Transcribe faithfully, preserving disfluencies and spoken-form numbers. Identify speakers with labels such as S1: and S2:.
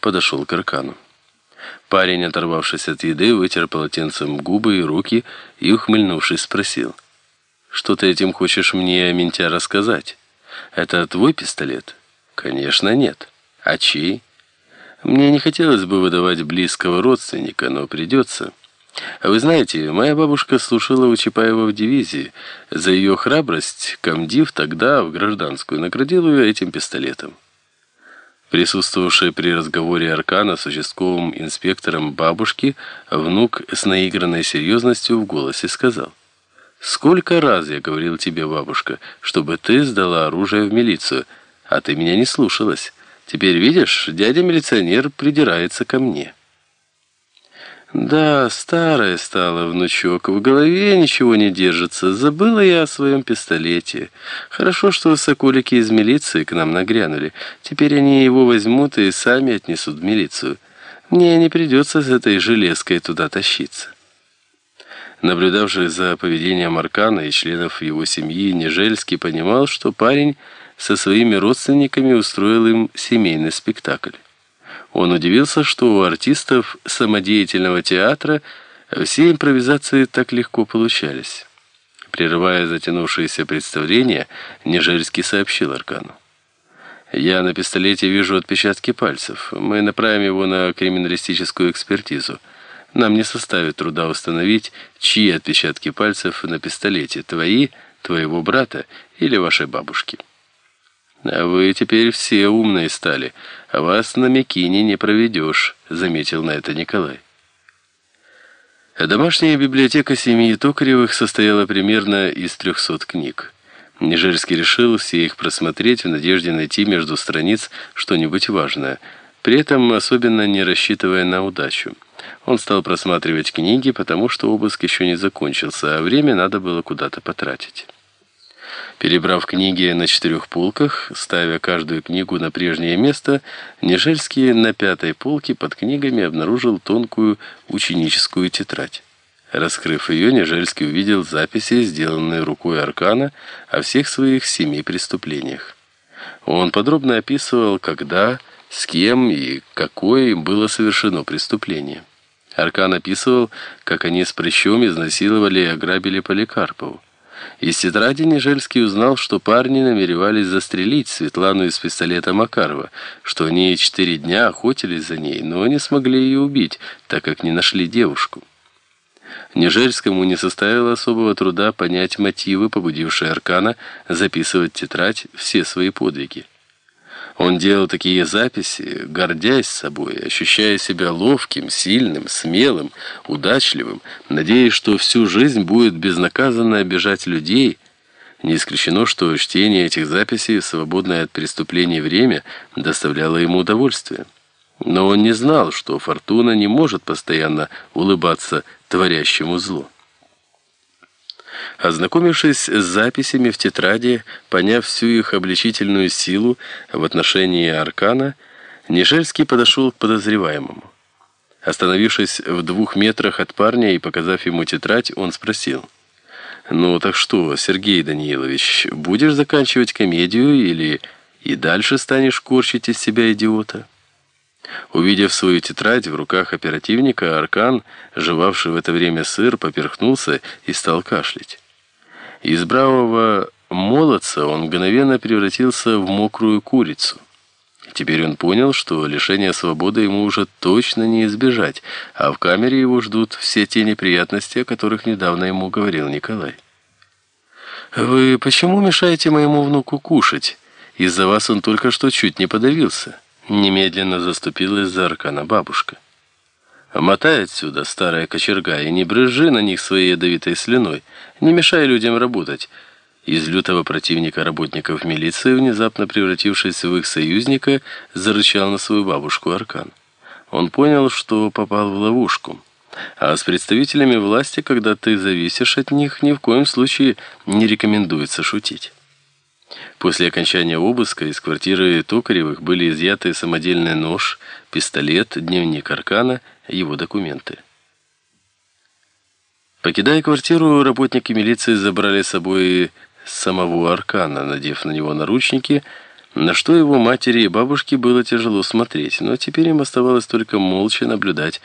S1: подошел к Аркану. Парень, оторвавшись от еды, вытер полотенцем губы и руки и, ухмыльнувшись, спросил: «Что ты этим хочешь мне, ментя, рассказать? Это твой пистолет?» «Конечно, нет. А чей?» «Мне не хотелось бы выдавать близкого родственника, но придется. Вы знаете, моя бабушка служила у Чапаева в дивизии. За ее храбрость комдив тогда, в гражданскую, наградил ее этим пистолетом». Присутствовавший при разговоре Аркана с участковым инспектором бабушки, внук с наигранной серьезностью в голосе сказал: «Сколько раз я говорил тебе, бабушка, чтобы ты сдала оружие в милицию, а ты меня не слушалась. Теперь, видишь, дядя-милиционер придирается ко мне». «Да, старая стала, внучок, в голове ничего не держится. Забыла я о своем пистолете. Хорошо, что соколики из милиции к нам нагрянули. Теперь они его возьмут и сами отнесут в милицию. Мне не придется с этой железкой туда тащиться». Наблюдавший за поведением Аркана и членов его семьи, Нежельский понимал, что парень со своими родственниками устроил им семейный спектакль. Он удивился, что у артистов самодеятельного театра все импровизации так легко получались. Прерывая затянувшееся представление, Нежельский сообщил Аркану: «Я на пистолете вижу отпечатки пальцев. Мы направим его на криминалистическую экспертизу. Нам не составит труда установить, чьи отпечатки пальцев на пистолете: твои, твоего брата или вашей бабушки». «А вы теперь все умные стали, а вас на Микине не проведешь», — заметил на это Николай. Домашняя библиотека семьи Токаревых состояла примерно из трехсот книг. Нежельский решил все их просмотреть в надежде найти между страниц что-нибудь важное, при этом особенно не рассчитывая на удачу. Он стал просматривать книги, потому что обыск еще не закончился, а время надо было куда-то потратить. Перебрав книги на четырех полках, ставя каждую книгу на прежнее место, Нежельский на пятой полке под книгами обнаружил тонкую ученическую тетрадь. Раскрыв ее, Нежельский увидел записи, сделанные рукой Аркана, о всех своих семи преступлениях. Он подробно описывал, когда, с кем и какое им было совершено преступление. Аркан описывал, как они с прыщом изнасиловали и ограбили Поликарпову. Из тетради Нежельский узнал, что парни намеревались застрелить Светлану из пистолета Макарова, что они четыре дня охотились за ней, но не смогли ее убить, так как не нашли девушку. Нежельскому не составило особого труда понять мотивы, побудившие Аркана записывать в тетрадь все свои подвиги. Он делал такие записи, гордясь собой, ощущая себя ловким, сильным, смелым, удачливым, надеясь, что всю жизнь будет безнаказанно обижать людей. Не исключено, что чтение этих записей в свободное от преступлений время доставляло ему удовольствие. Но он не знал, что фортуна не может постоянно улыбаться творящему зло. Ознакомившись с записями в тетради, поняв всю их обличительную силу в отношении Аркана, Нежельский подошел к подозреваемому. Остановившись в двух метрах от парня и показав ему тетрадь, он спросил: «Ну так что, Сергей Данилович, будешь заканчивать комедию или и дальше станешь корчить из себя идиота?» Увидев свою тетрадь в руках оперативника, Аркан, жевавший в это время сыр, поперхнулся и стал кашлять. Из бравого молодца он мгновенно превратился в мокрую курицу. Теперь он понял, что лишение свободы ему уже точно не избежать, а в камере его ждут все те неприятности, о которых недавно ему говорил Николай. «Вы почему мешаете моему внуку кушать? Из-за вас он только что чуть не подавился». Немедленно заступилась за Аркана бабушка. «Мотай отсюда, старая кочерга, и не брызжи на них своей ядовитой слюной. Не мешай людям работать». Из лютого противника работников милиции, внезапно превратившись в их союзника, зарычал на свою бабушку Аркан. Он понял, что попал в ловушку. А с представителями власти, когда ты зависишь от них, ни в коем случае не рекомендуется шутить. После окончания обыска из квартиры Токаревых были изъяты самодельный нож, пистолет, дневник Аркана, его документы. Покидая квартиру, работники милиции забрали с собой самого Аркана, надев на него наручники, на что его матери и бабушке было тяжело смотреть, но теперь им оставалось только молча наблюдать